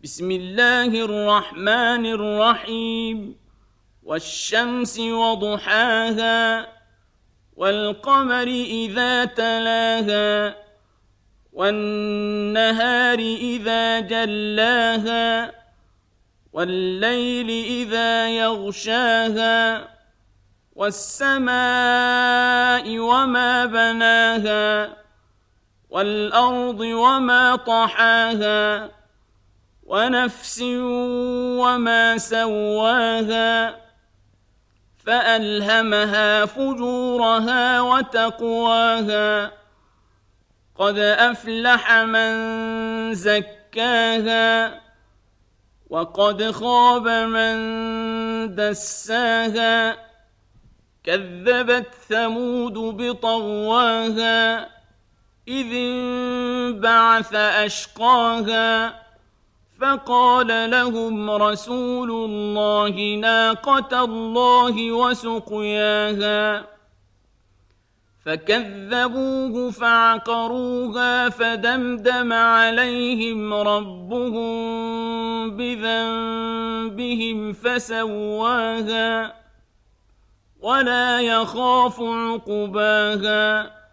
بسم الله الرحمن الرحيم والشمس وضحاها والقمر إذا تلاها والنهار إذا جلاها والليل إذا يغشاها والسماء وما بناها والأرض وما طحاها ونفس وما سواها فألهمها فجورها وتقواها قد أفلح من زكاها وقد خاب من دساها كذبت ثمود بطغواها إذ انبعث أشقاها فقال لهم رسول الله ناقة الله وسقياها فكذبوه فعقروها فدمدم عليهم ربهم بذنبهم فسواها ولا يخاف عقباها